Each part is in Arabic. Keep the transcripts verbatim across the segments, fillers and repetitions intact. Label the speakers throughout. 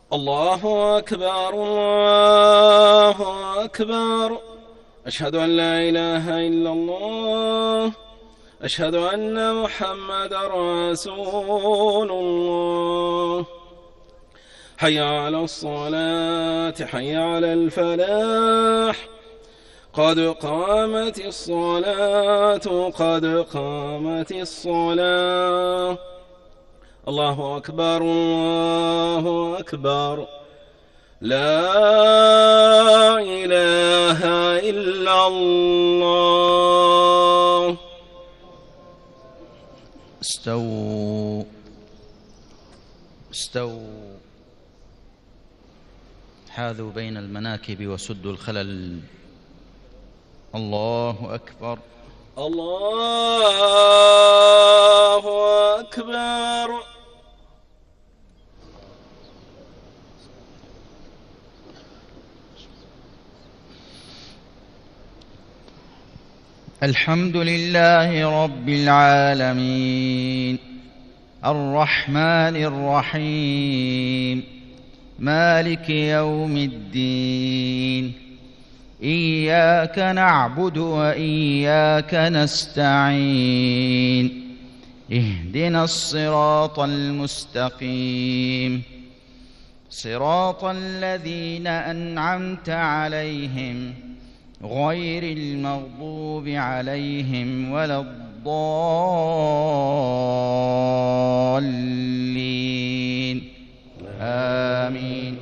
Speaker 1: الله أكبر الله أكبر. أشهد أن لا إله إلا الله. أشهد أن محمدا رسول الله. حي على الصلاة حي على الفلاح. قد قامت الصلاة قد قامت الصلاة. الله أكبر الله أكبر. لا إله إلا الله.
Speaker 2: استووا استووا حاذوا بين المناكب وسدوا الخلل. الله أكبر
Speaker 1: الله أكبر.
Speaker 2: الحمد لله رب العالمين الرحمن الرحيم مالك يوم الدين. إياك نعبد وإياك نستعين. اهدنا الصراط المستقيم صراط الذين أنعمت عليهم غير المغضوب عليهم ولا الضالين. آمين.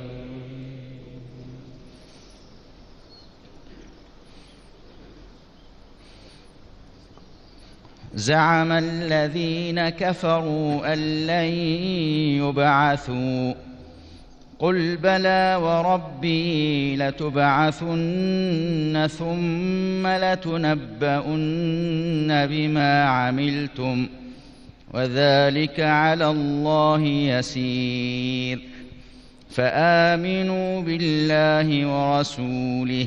Speaker 2: زعم الذين كفروا أن لن يبعثوا قل بلى وربي لتبعثن ثم لتنبؤن بما عملتم وذلك على الله يسير. فآمنوا بالله ورسوله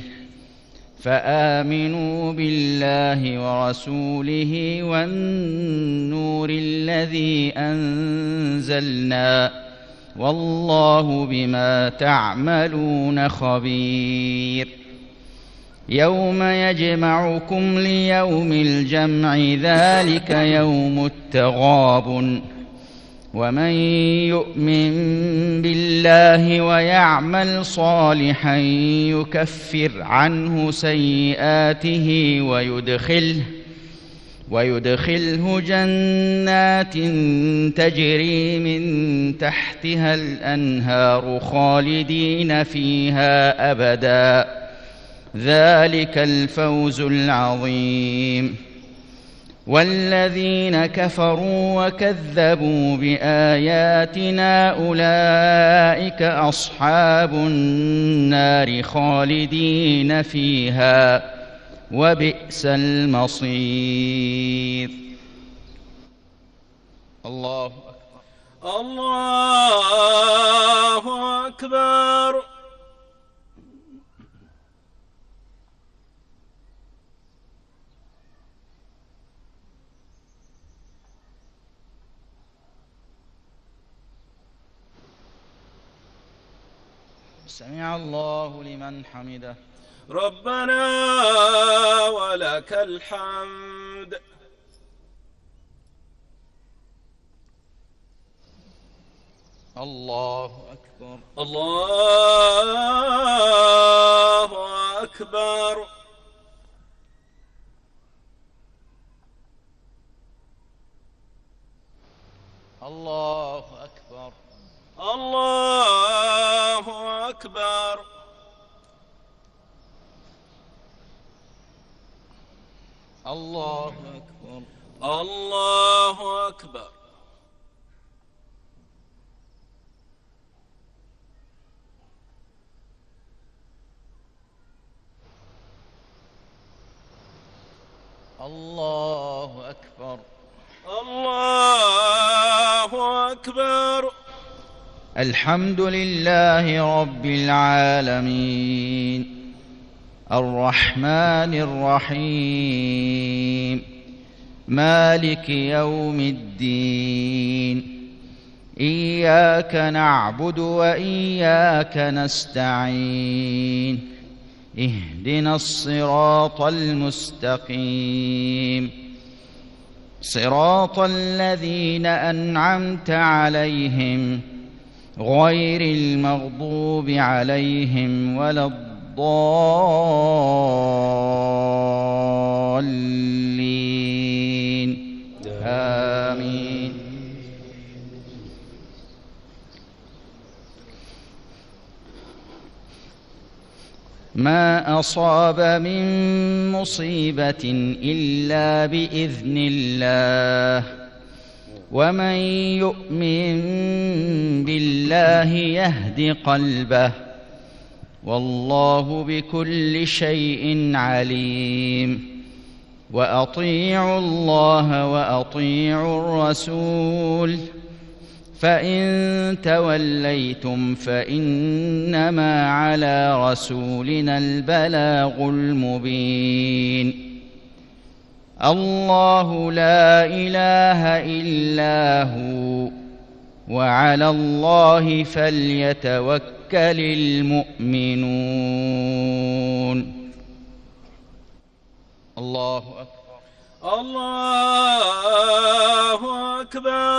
Speaker 2: فآمنوا بالله ورسوله والنور الذي أنزلنا والله بما تعملون خبير. يوم يجمعكم ليوم الجمع ذلك يوم التغابن. ومن يؤمن بالله ويعمل صالحا يكفر عنه سيئاته ويدخله ويدخله جنات تجري من تحتها الأنهار خالدين فيها أبدا. ذلك الفوز العظيم. والذين كفروا وكذبوا بآياتنا أولئك أصحاب النار خالدين فيها وبئس المصير. الله أكبر
Speaker 1: الله أكبر.
Speaker 2: سمع الله لمن حمده.
Speaker 1: ربنا ولك الحمد.
Speaker 2: الله أكبر
Speaker 1: الله أكبر.
Speaker 2: الله أكبر
Speaker 1: الله أكبر.
Speaker 2: الله أكبر
Speaker 1: الله أكبر.
Speaker 2: الله أكبر
Speaker 1: الله أكبر.
Speaker 2: الحمد لله رب العالمين الرحمن الرحيم مالك يوم الدين. إياك نعبد وإياك نستعين اهدنا الصراط المستقيم صراط الذين أنعمت عليهم غير المغضوب عليهم ولا الضالين آمين. ما أصاب من مصيبة إلا بإذن الله ومن يؤمن بالله يهد قلبه والله بكل شيء عليم. وأطيعوا الله وأطيعوا الرسول فإن توليتم فإنما على رسولنا البلاغ المبين. الله لا إله إلا هو وعلى الله فليتوكل المؤمنون. الله أكبر.
Speaker 1: الله أكبر.